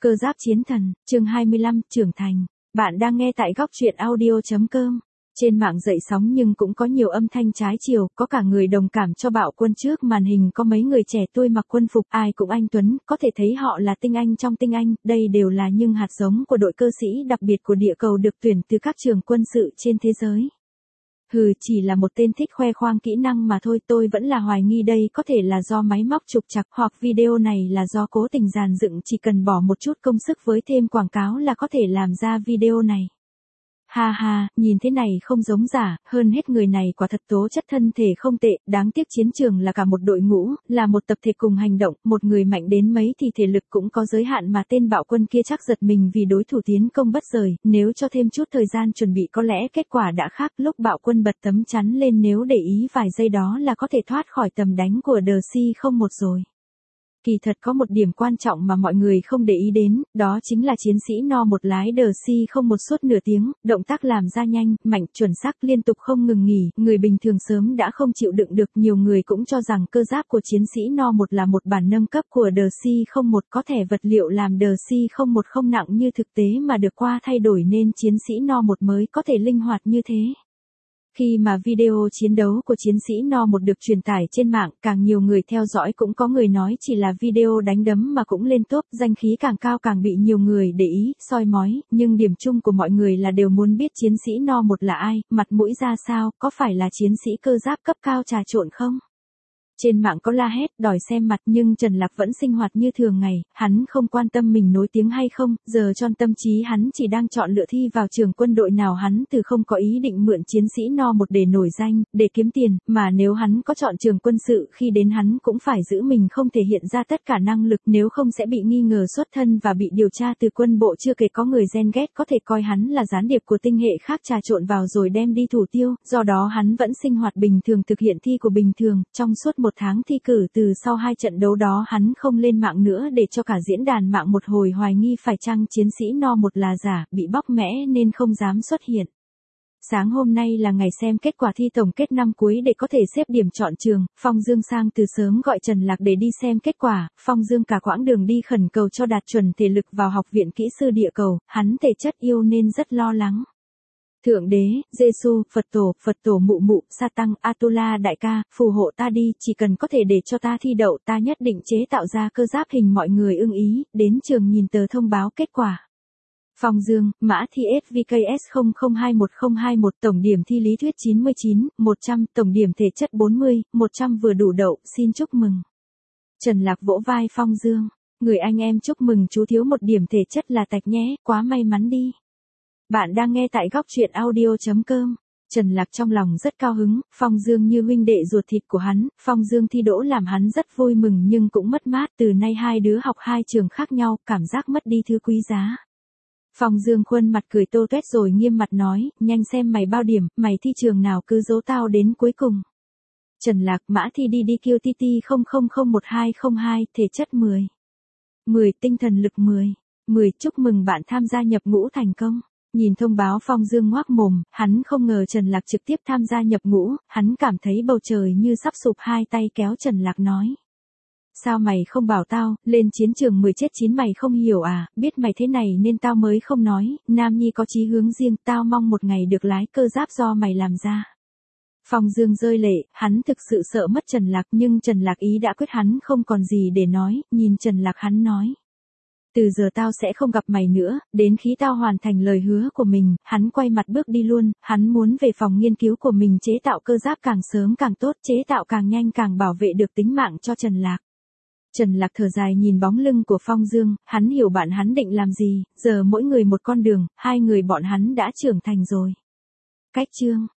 Cơ giáp chiến thần, chương 25, trưởng thành. Bạn đang nghe tại góc truyện audio.com. Trên mạng dậy sóng nhưng cũng có nhiều âm thanh trái chiều, có cả người đồng cảm cho Bạo Quân. Trước màn hình có mấy người trẻ tuổi mặc quân phục, ai cũng anh tuấn, có thể thấy họ là tinh anh trong tinh anh, đây đều là những hạt giống của đội cơ sĩ đặc biệt của địa cầu được tuyển từ các trường quân sự trên thế giới. Chỉ là một tên thích khoe khoang kỹ năng mà thôi, tôi vẫn là hoài nghi đây có thể là do máy móc trục trặc hoặc video này là do cố tình dàn dựng, chỉ cần bỏ một chút công sức với thêm quảng cáo là có thể làm ra video này. Ha ha, nhìn thế này không giống giả, hơn hết người này quả thật tố chất thân thể không tệ, đáng tiếc chiến trường là cả một đội ngũ, là một tập thể cùng hành động, một người mạnh đến mấy thì thể lực cũng có giới hạn mà tên Bạo Quân kia chắc giật mình vì đối thủ tiến công bất rời, nếu cho thêm chút thời gian chuẩn bị có lẽ kết quả đã khác. Lúc Bạo Quân bật tấm chắn lên nếu để ý vài giây đó là có thể thoát khỏi tầm đánh của DC-01 rồi. Kỳ thật có một điểm quan trọng mà mọi người không để ý đến, đó chính là chiến sĩ No 1 lái DC-01 suốt nửa tiếng, động tác làm ra nhanh, mạnh, chuẩn xác liên tục không ngừng nghỉ, người bình thường sớm đã không chịu đựng được. Nhiều người cũng cho rằng cơ giáp của chiến sĩ No 1 là một bản nâng cấp của DC-01, có thể vật liệu làm DC-01 không nặng như thực tế mà được qua thay đổi nên chiến sĩ No 1 mới có thể linh hoạt như thế. Khi mà video chiến đấu của chiến sĩ No 1 được truyền tải trên mạng, càng nhiều người theo dõi, cũng có người nói chỉ là video đánh đấm mà cũng lên top, danh khí càng cao càng bị nhiều người để ý, soi mói, nhưng điểm chung của mọi người là đều muốn biết chiến sĩ No 1 là ai, mặt mũi ra sao, có phải là chiến sĩ cơ giáp cấp cao trà trộn không? Trên mạng có la hét, đòi xem mặt, nhưng Trần Lạc vẫn sinh hoạt như thường ngày, hắn không quan tâm mình nổi tiếng hay không, giờ tròn tâm trí hắn chỉ đang chọn lựa thi vào trường quân đội nào. Hắn từ không có ý định mượn chiến sĩ No 1 để nổi danh, để kiếm tiền, mà nếu hắn có chọn trường quân sự, khi đến hắn cũng phải giữ mình không thể hiện ra tất cả năng lực, nếu không sẽ bị nghi ngờ xuất thân và bị điều tra từ quân bộ. Chưa kể có người ghen ghét có thể coi hắn là gián điệp của tinh hệ khác trà trộn vào rồi đem đi thủ tiêu, do đó hắn vẫn sinh hoạt bình thường, thực hiện thi của bình thường. Trong suốt một tháng thi cử, từ sau 2 trận đấu đó hắn không lên mạng nữa để cho cả diễn đàn mạng một hồi hoài nghi phải chăng chiến sĩ No 1 là giả, bị bóc mẽ nên không dám xuất hiện. Sáng hôm nay là ngày xem kết quả thi tổng kết năm cuối để có thể xếp điểm chọn trường, Phong Dương sang từ sớm gọi Trần Lạc để đi xem kết quả. Phong Dương cả quãng đường đi khẩn cầu cho đạt chuẩn thể lực vào học viện kỹ sư địa cầu, hắn thể chất yêu nên rất lo lắng. Thượng đế, Giê-xu, Phật tổ mụ mụ, Sa tăng, Atula đại ca, phù hộ ta đi, chỉ cần có thể để cho ta thi đậu, ta nhất định chế tạo ra cơ giáp hình mọi người ưng ý. Đến trường nhìn tờ thông báo kết quả. Phong Dương, mã thi SVKS 002101, tổng điểm thi lý thuyết 99, 100, tổng điểm thể chất 40, 100 vừa đủ đậu, xin chúc mừng. Trần Lạc vỗ vai Phong Dương, người anh em chúc mừng chú, thiếu một điểm thể chất là tạch nhé, quá may mắn đi. Bạn đang nghe tại góc truyện audio.com. Trần Lạc trong lòng rất cao hứng, Phong Dương như huynh đệ ruột thịt của hắn, Phong Dương thi đỗ làm hắn rất vui mừng nhưng cũng mất mát, từ nay hai đứa học hai trường khác nhau, cảm giác mất đi thứ quý giá. Phong Dương khuôn mặt cười tô tuét rồi nghiêm mặt nói, nhanh xem mày bao điểm, mày thi trường nào cứ giấu tao đến cuối cùng. Trần Lạc, mã thi đi QTT 00010202, thể chất 10. 10, tinh thần lực 10. 10, chúc mừng bạn tham gia nhập ngũ thành công. Nhìn thông báo Phong Dương ngoác mồm, hắn không ngờ Trần Lạc trực tiếp tham gia nhập ngũ, hắn cảm thấy bầu trời như sắp sụp, hai tay kéo Trần Lạc nói. Sao mày không bảo tao, lên chiến trường 10 chết 9 mày không hiểu à, biết mày thế này nên tao mới không nói, Nam Nhi có chí hướng riêng, tao mong một ngày được lái cơ giáp do mày làm ra. Phong Dương rơi lệ, hắn thực sự sợ mất Trần Lạc, nhưng Trần Lạc ý đã quyết, hắn không còn gì để nói, nhìn Trần Lạc hắn nói. Từ giờ tao sẽ không gặp mày nữa, đến khi tao hoàn thành lời hứa của mình. Hắn quay mặt bước đi luôn, hắn muốn về phòng nghiên cứu của mình chế tạo cơ giáp càng sớm càng tốt, chế tạo càng nhanh càng bảo vệ được tính mạng cho Trần Lạc. Trần Lạc thở dài nhìn bóng lưng của Phong Dương, hắn hiểu bạn hắn định làm gì, giờ mỗi người một con đường, hai người bọn hắn đã trưởng thành rồi. Cách chương